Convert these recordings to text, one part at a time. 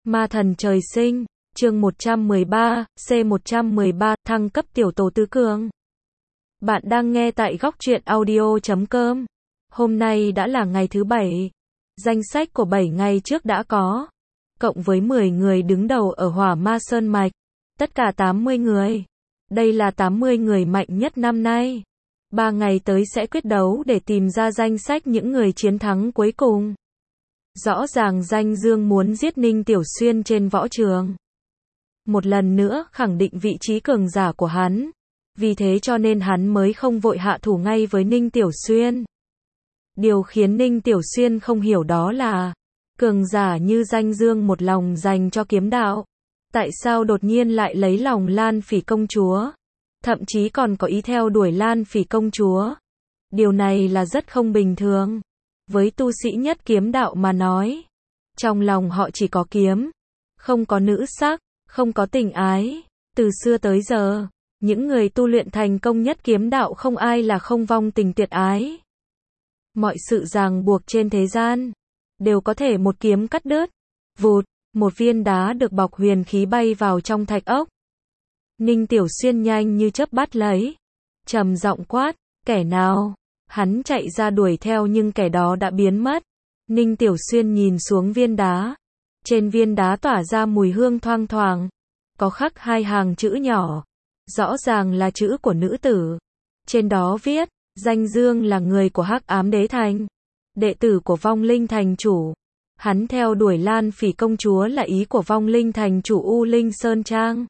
Ma thần trời sinh, chương 113, C113, thăng cấp tiểu tổ tứ cường. Bạn đang nghe tại góc truyện audio.com. Hôm nay đã là ngày thứ 7. Danh sách của 7 ngày trước đã có. Cộng với 10 người đứng đầu ở Hỏa Ma Sơn Mạch. Tất cả 80 người. Đây là 80 người mạnh nhất năm nay. 3 ngày tới sẽ quyết đấu để tìm ra danh sách những người chiến thắng cuối cùng. Rõ ràng Danh Dương muốn giết Ninh Tiểu Xuyên trên võ trường. Một lần nữa khẳng định vị trí cường giả của hắn. Vì thế cho nên hắn mới không vội hạ thủ ngay với Ninh Tiểu Xuyên. Điều khiến Ninh Tiểu Xuyên không hiểu đó là cường giả như Danh Dương một lòng dành cho kiếm đạo. Tại sao đột nhiên lại lấy lòng Lan Phỉ công chúa? Thậm chí còn có ý theo đuổi Lan Phỉ công chúa. Điều này là rất không bình thường. Với tu sĩ nhất kiếm đạo mà nói, trong lòng họ chỉ có kiếm, không có nữ sắc, không có tình ái. Từ xưa tới giờ, những người tu luyện thành công nhất kiếm đạo không ai là không vong tình tuyệt ái. Mọi sự ràng buộc trên thế gian đều có thể một kiếm cắt đứt. Vụt, một viên đá được bọc huyền khí bay vào trong thạch ốc. Ninh Tiểu Xuyên nhanh như chớp bắt lấy, trầm giọng quát, kẻ nào? Hắn chạy ra đuổi theo nhưng kẻ đó đã biến mất. Ninh Tiểu Xuyên nhìn xuống viên đá. Trên viên đá tỏa ra mùi hương thoang thoảng. Có khắc 2 hàng chữ nhỏ. Rõ ràng là chữ của nữ tử. Trên đó viết, Danh Dương là người của Hắc Ám Đế Thành. Đệ tử của Vong Linh Thành Chủ. Hắn theo đuổi Lan Phỉ công chúa là ý của Vong Linh Thành Chủ U Linh Sơn Trang.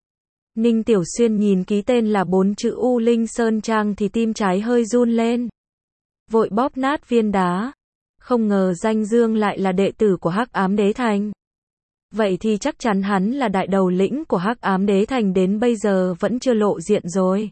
Ninh Tiểu Xuyên nhìn ký tên là 4 chữ U Linh Sơn Trang thì tim trái hơi run lên. Vội bóp nát viên đá. Không ngờ Danh Dương lại là đệ tử của Hắc Ám Đế Thành. Vậy thì chắc chắn hắn là đại đầu lĩnh của Hắc Ám Đế Thành, đến bây giờ vẫn chưa lộ diện rồi.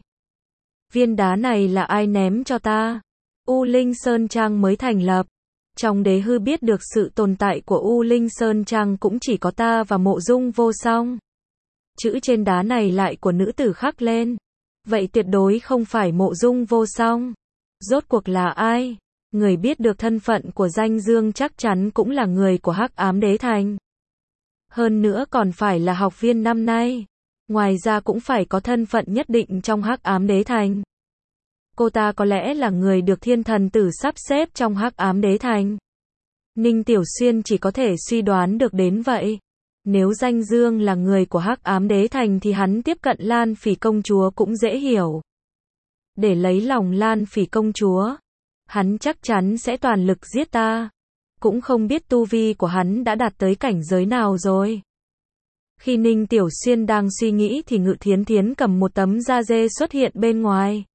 Viên đá này là ai ném cho ta? U Linh Sơn Trang mới thành lập. Trong đế hư biết được sự tồn tại của U Linh Sơn Trang cũng chỉ có ta và Mộ Dung Vô Song. Chữ trên đá này lại của nữ tử khắc lên. Vậy tuyệt đối không phải Mộ Dung Vô Song. Rốt cuộc là ai? Người biết được thân phận của Danh Dương chắc chắn cũng là người của Hắc Ám Đế Thành. Hơn nữa còn phải là học viên năm nay. Ngoài ra cũng phải có thân phận nhất định trong Hắc Ám Đế Thành. Cô ta có lẽ là người được Thiên Thần Tử sắp xếp trong Hắc Ám Đế Thành. Ninh Tiểu Xuyên chỉ có thể suy đoán được đến vậy. Nếu Danh Dương là người của Hắc Ám Đế Thành thì hắn tiếp cận Lan Phỉ công chúa cũng dễ hiểu. Để lấy lòng Lan Phỉ công chúa, hắn chắc chắn sẽ toàn lực giết ta. Cũng không biết tu vi của hắn đã đạt tới cảnh giới nào rồi. Khi Ninh Tiểu Xuyên đang suy nghĩ thì Ngự Thiến Thiến cầm một tấm da dê xuất hiện bên ngoài.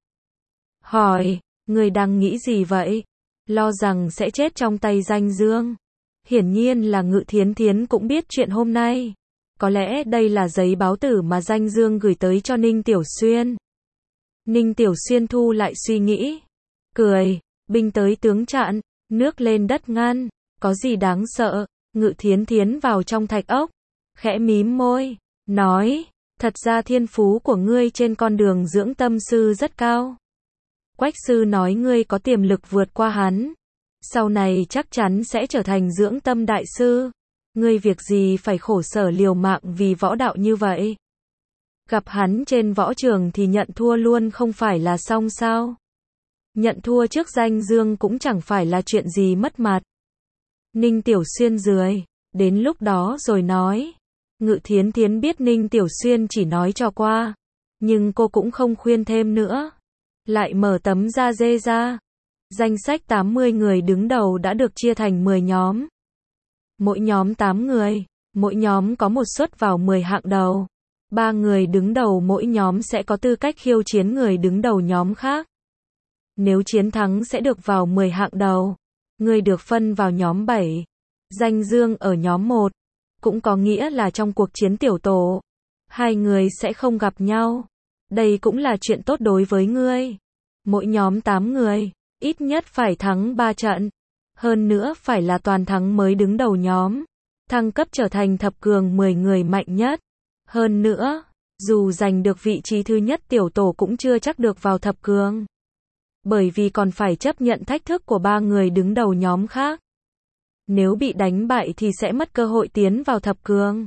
Hỏi, người đang nghĩ gì vậy? Lo rằng sẽ chết trong tay Danh Dương. Hiển nhiên là Ngự Thiến Thiến cũng biết chuyện hôm nay. Có lẽ đây là giấy báo tử mà Danh Dương gửi tới cho Ninh Tiểu Xuyên. Ninh Tiểu Xuyên thu lại suy nghĩ. Cười, binh tới tướng chặn, nước lên đất ngăn, có gì đáng sợ? Ngự Thiến Thiến vào trong thạch ốc, khẽ mím môi, nói, thật ra thiên phú của ngươi trên con đường dưỡng tâm sư rất cao. Quách sư nói ngươi có tiềm lực vượt qua hắn. Sau này chắc chắn sẽ trở thành dưỡng tâm đại sư. Ngươi việc gì phải khổ sở liều mạng vì võ đạo như vậy? Gặp hắn trên võ trường thì nhận thua luôn không phải là xong sao? Nhận thua trước Danh Dương cũng chẳng phải là chuyện gì mất mặt. Ninh Tiểu Xuyên rười, đến lúc đó rồi nói. Ngự Thiến Thiến biết Ninh Tiểu Xuyên chỉ nói cho qua, nhưng cô cũng không khuyên thêm nữa. Lại mở tấm da dê ra. Danh sách 80 người đứng đầu đã được chia thành 10 nhóm. Mỗi nhóm 8 người, mỗi nhóm có một suất vào 10 hạng đầu. 3 người đứng đầu mỗi nhóm sẽ có tư cách khiêu chiến người đứng đầu nhóm khác. Nếu chiến thắng sẽ được vào 10 hạng đầu. Người được phân vào nhóm 7. Danh Dương ở nhóm 1. Cũng có nghĩa là trong cuộc chiến tiểu tổ, 2 người sẽ không gặp nhau. Đây cũng là chuyện tốt đối với ngươi. Mỗi nhóm 8 người, ít nhất phải thắng 3 trận. Hơn nữa phải là toàn thắng mới đứng đầu nhóm. Thăng cấp trở thành thập cường 10 người mạnh nhất. Hơn nữa, dù giành được vị trí thứ nhất tiểu tổ cũng chưa chắc được vào thập cường. Bởi vì còn phải chấp nhận thách thức của 3 người đứng đầu nhóm khác. Nếu bị đánh bại thì sẽ mất cơ hội tiến vào thập cường.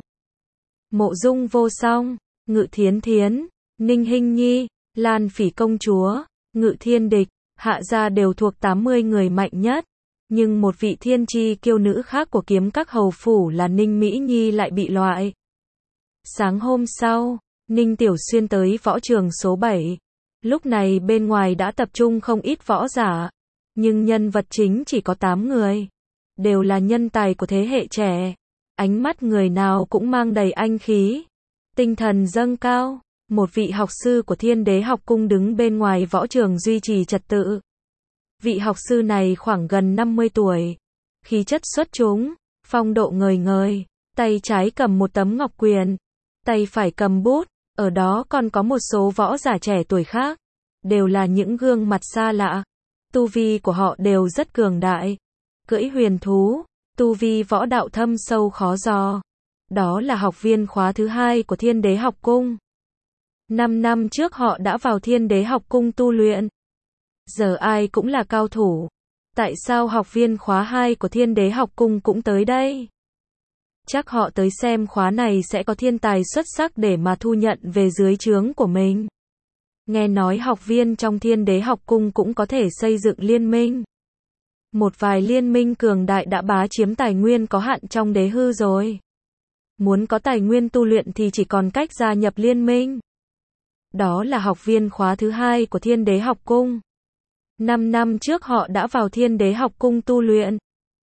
Mộ Dung Vô Song, Ngự Thiến Thiến, Ninh Hinh Nhi, Lan Phỉ công chúa, Ngự Thiên Địch, Hạ gia đều thuộc 80 người mạnh nhất. Nhưng một vị thiên chi kiêu nữ khác của kiếm các hầu phủ là Ninh Mỹ Nhi lại bị loại. Sáng hôm sau, Ninh Tiểu Xuyên tới võ trường số 7. Lúc này bên ngoài đã tập trung không ít võ giả. Nhưng nhân vật chính chỉ có 8 người. Đều là nhân tài của thế hệ trẻ. Ánh mắt người nào cũng mang đầy anh khí. Tinh thần dâng cao. Một vị học sư của Thiên Đế học cung đứng bên ngoài võ trường duy trì trật tự. Vị học sư này khoảng gần 50 tuổi. Khí chất xuất chúng, phong độ ngời ngời. Tay trái cầm một tấm ngọc quyền. Tay phải cầm bút. Ở đó còn có một số võ giả trẻ tuổi khác. Đều là những gương mặt xa lạ. Tu vi của họ đều rất cường đại. Cưỡi huyền thú. Tu vi võ đạo thâm sâu khó dò. Đó là học viên khóa thứ 2 của Thiên Đế học cung. 5 năm trước họ đã vào Thiên Đế học cung tu luyện. Giờ ai cũng là cao thủ. Tại sao học viên khóa 2 của Thiên Đế học cung cũng tới đây? Chắc họ tới xem khóa này sẽ có thiên tài xuất sắc để mà thu nhận về dưới trướng của mình. Nghe nói học viên trong Thiên Đế học cung cũng có thể xây dựng liên minh. Một vài liên minh cường đại đã bá chiếm tài nguyên có hạn trong đế hư rồi. Muốn có tài nguyên tu luyện thì chỉ còn cách gia nhập liên minh. Đó là học viên khóa thứ 2 của Thiên Đế học cung. 5 năm trước họ đã vào Thiên Đế học cung tu luyện.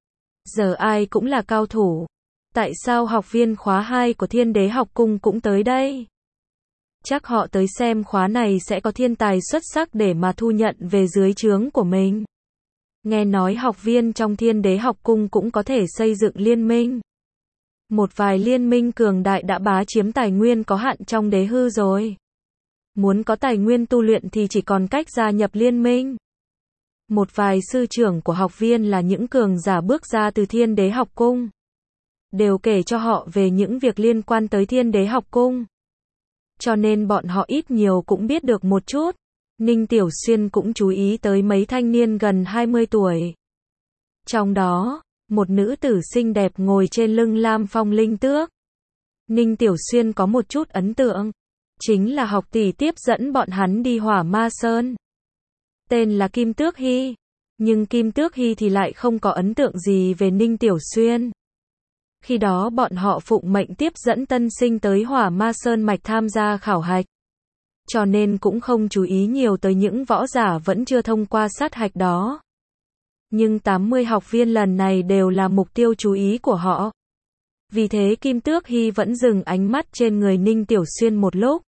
Giờ ai cũng là cao thủ. Tại sao học viên khóa 2 của Thiên Đế học cung cũng tới đây? Chắc họ tới xem khóa này sẽ có thiên tài xuất sắc để mà thu nhận về dưới trướng của mình. Nghe nói học viên trong Thiên Đế học cung cũng có thể xây dựng liên minh. Một vài liên minh cường đại đã bá chiếm tài nguyên có hạn trong đế hư rồi. Muốn có tài nguyên tu luyện thì chỉ còn cách gia nhập liên minh. Một vài sư trưởng của học viên là những cường giả bước ra từ Thiên Đế học cung. Đều kể cho họ về những việc liên quan tới Thiên Đế học cung. Cho nên bọn họ ít nhiều cũng biết được một chút. Ninh Tiểu Xuyên cũng chú ý tới mấy thanh niên gần 20 tuổi. Trong đó, một nữ tử xinh đẹp ngồi trên lưng Lam Phong Linh Tước. Ninh Tiểu Xuyên có một chút ấn tượng. Chính là học tỷ tiếp dẫn bọn hắn đi Hỏa Ma Sơn. Tên là Kim Tước Hy. Nhưng Kim Tước Hy thì lại không có ấn tượng gì về Ninh Tiểu Xuyên. Khi đó bọn họ phụng mệnh tiếp dẫn tân sinh tới Hỏa Ma Sơn mạch tham gia khảo hạch. Cho nên cũng không chú ý nhiều tới những võ giả vẫn chưa thông qua sát hạch đó. Nhưng 80 học viên lần này đều là mục tiêu chú ý của họ. Vì thế Kim Tước Hy vẫn dừng ánh mắt trên người Ninh Tiểu Xuyên một lúc.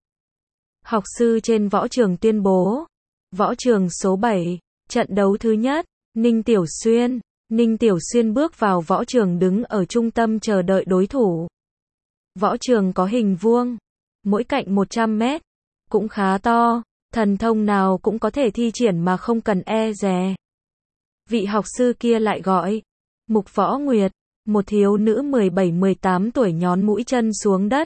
Học sư trên võ trường tuyên bố. Võ trường số 7, trận đấu thứ nhất, Ninh Tiểu Xuyên. Ninh Tiểu Xuyên bước vào võ trường đứng ở trung tâm chờ đợi đối thủ. Võ trường có hình vuông, mỗi cạnh 100 mét, cũng khá to, thần thông nào cũng có thể thi triển mà không cần e dè. Vị học sư kia lại gọi, Mục Võ Nguyệt, một thiếu nữ 17-18 tuổi nhón mũi chân xuống đất.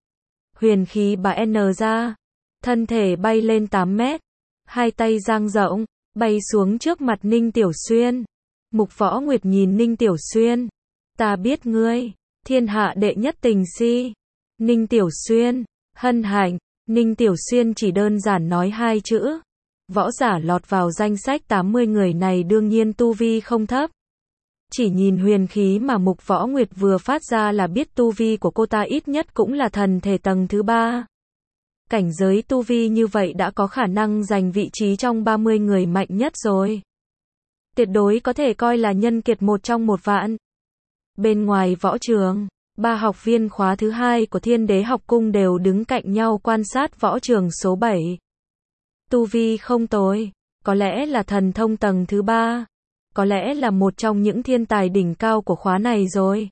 Huyền khí bà N ra, thân thể bay lên 8 mét, hai tay dang rộng, bay xuống trước mặt Ninh Tiểu Xuyên. Mục Võ Nguyệt nhìn Ninh Tiểu Xuyên. Ta biết ngươi, thiên hạ đệ nhất tình si. Ninh Tiểu Xuyên, hân hạnh. Ninh Tiểu Xuyên chỉ đơn giản nói 2 chữ. Võ giả lọt vào danh sách 80 người này đương nhiên tu vi không thấp. Chỉ nhìn huyền khí mà Mục Võ Nguyệt vừa phát ra là biết tu vi của cô ta ít nhất cũng là thần thể tầng thứ 3. Cảnh giới tu vi như vậy đã có khả năng giành vị trí trong 30 người mạnh nhất rồi. Tuyệt đối có thể coi là nhân kiệt 1 trong 1 vạn. Bên ngoài võ trường, 3 học viên khóa thứ 2 của Thiên Đế học cung đều đứng cạnh nhau quan sát võ trường số 7. Tu vi không tồi, có lẽ là thần thông tầng thứ 3, có lẽ là một trong những thiên tài đỉnh cao của khóa này rồi.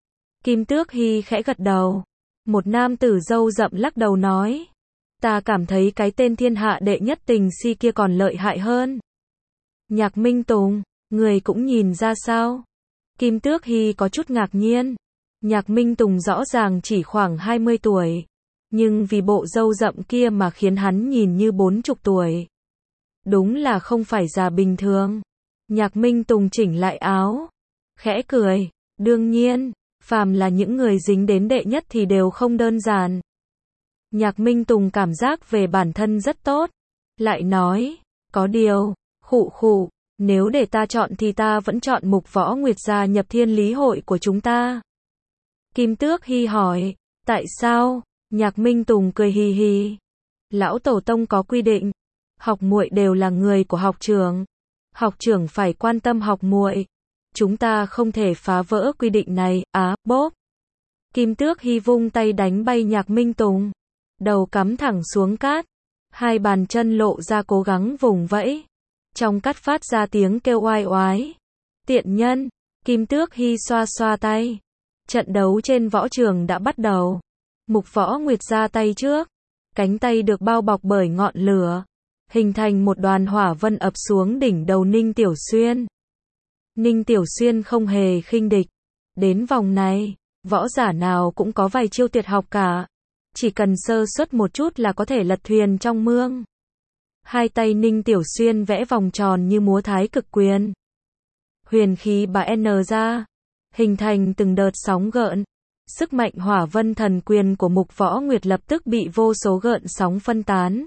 Kim Tước Hy khẽ gật đầu. Một nam tử râu rậm lắc đầu nói. Ta cảm thấy cái tên thiên hạ đệ nhất tình si kia còn lợi hại hơn. Nhạc Minh Tùng, người cũng nhìn ra sao? Kim Tước Hy có chút ngạc nhiên. Nhạc Minh Tùng rõ ràng chỉ khoảng 20 tuổi. Nhưng vì bộ râu rậm kia mà khiến hắn nhìn như 40 tuổi. Đúng là không phải già bình thường. Nhạc Minh Tùng chỉnh lại áo. Khẽ cười. Đương nhiên, phàm là những người dính đến đệ nhất thì đều không đơn giản. Nhạc Minh Tùng cảm giác về bản thân rất tốt. Lại nói, có điều, khụ, nếu để ta chọn thì ta vẫn chọn Mục Võ Nguyệt gia nhập Thiên Lý hội của chúng ta. Kim Tước Hy hỏi, tại sao? Nhạc Minh Tùng cười hì hì. Lão tổ tông có quy định, học muội đều là người của học trưởng. Học trưởng phải quan tâm học muội. Chúng ta không thể phá vỡ quy định này, bốp. Kim Tước Hy vung tay đánh bay Nhạc Minh Tùng. Đầu cắm thẳng xuống cát. Hai bàn chân lộ ra cố gắng vùng vẫy. Trong cát phát ra tiếng kêu oai oái. Tiện nhân, Kim Tước Hy xoa xoa tay. Trận đấu trên võ trường đã bắt đầu. Mục Võ Nguyệt ra tay trước. Cánh tay được bao bọc bởi ngọn lửa. Hình thành một đoàn hỏa vân ập xuống đỉnh đầu Ninh Tiểu Xuyên. Ninh Tiểu Xuyên không hề khinh địch. Đến vòng này, võ giả nào cũng có vài chiêu tuyệt học cả. Chỉ cần sơ suất một chút là có thể lật thuyền trong mương. Hai tay Ninh Tiểu Xuyên vẽ vòng tròn như múa thái cực quyền. Huyền khí bà N ra, hình thành từng đợt sóng gợn. Sức mạnh hỏa vân thần quyền của Mục Võ Nguyệt lập tức bị vô số gợn sóng phân tán.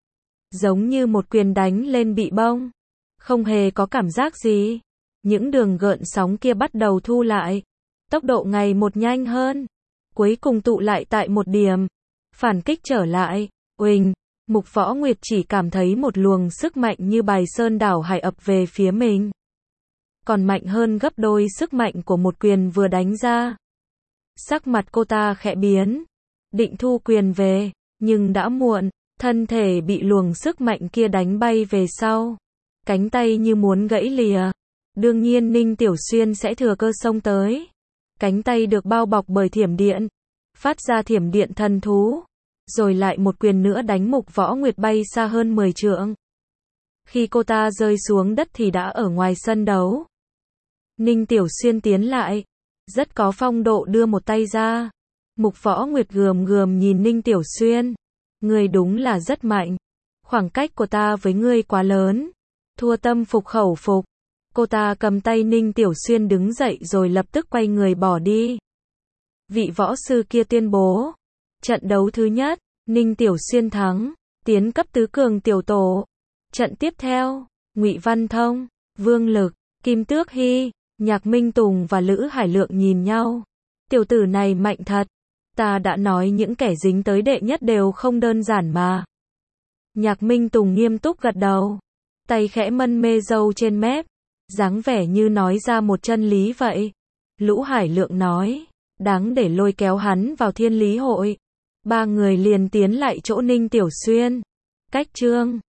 Giống như một quyền đánh lên bị bông. Không hề có cảm giác gì. Những đường gợn sóng kia bắt đầu thu lại. Tốc độ ngày một nhanh hơn. Cuối cùng tụ lại tại một điểm. Phản kích trở lại. Uỳnh, Mục Võ Nguyệt chỉ cảm thấy một luồng sức mạnh như bài sơn đảo hải ập về phía mình. Còn mạnh hơn gấp đôi sức mạnh của một quyền vừa đánh ra. Sắc mặt cô ta khẽ biến. Định thu quyền về, nhưng đã muộn. Thân thể bị luồng sức mạnh kia đánh bay về sau. Cánh tay như muốn gãy lìa. Đương nhiên Ninh Tiểu Xuyên sẽ thừa cơ xông tới. Cánh tay được bao bọc bởi thiểm điện. Phát ra thiểm điện thần thú. Rồi lại một quyền nữa đánh Mục Võ Nguyệt bay xa hơn 10 trượng. Khi cô ta rơi xuống đất thì đã ở ngoài sân đấu. Ninh Tiểu Xuyên tiến lại. Rất có phong độ đưa một tay ra. Mục Võ Nguyệt gườm nhìn Ninh Tiểu Xuyên. Ngươi đúng là rất mạnh. Khoảng cách của ta với ngươi quá lớn. Thua tâm phục khẩu phục. Cô ta cầm tay Ninh Tiểu Xuyên đứng dậy rồi lập tức quay người bỏ đi. Vị võ sư kia tuyên bố. Trận đấu thứ nhất, Ninh Tiểu Xuyên thắng. Tiến cấp tứ cường tiểu tổ. Trận tiếp theo, Ngụy Văn Thông, Vương Lực, Kim Tước Hy, Nhạc Minh Tùng và Lữ Hải Lượng nhìn nhau. Tiểu tử này mạnh thật. Ta đã nói những kẻ dính tới đệ nhất đều không đơn giản mà. Nhạc Minh Tùng nghiêm túc gật đầu. Tay khẽ mân mê râu trên mép. Dáng vẻ như nói ra một chân lý vậy. Lữ Hải Lượng nói. Đáng để lôi kéo hắn vào Thiên Lý hội. Ba người liền tiến lại chỗ Ninh Tiểu Xuyên. Cách chương